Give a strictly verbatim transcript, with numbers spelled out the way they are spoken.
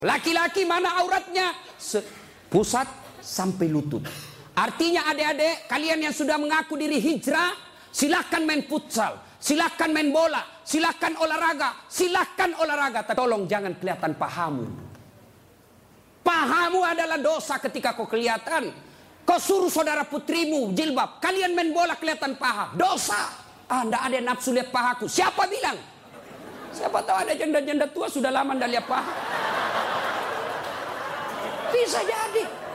Laki-laki mana auratnya? Se pusat sampai lutut. Artinya adik-adik, kalian yang sudah mengaku diri hijrah, silahkan main futsal, silahkan main bola, silahkan olahraga, silahkan olahraga. Tolong jangan kelihatan pahamu. Pahamu adalah dosa ketika kau kelihatan. Kau suruh saudara putrimu jilbab, kalian main bola kelihatan paha, dosa. Ah, tidak ada nafsu lihat pahaku. Siapa bilang? Siapa tahu ada janda-janda tua sudah lama tidak lihat paha. Bisa jadi.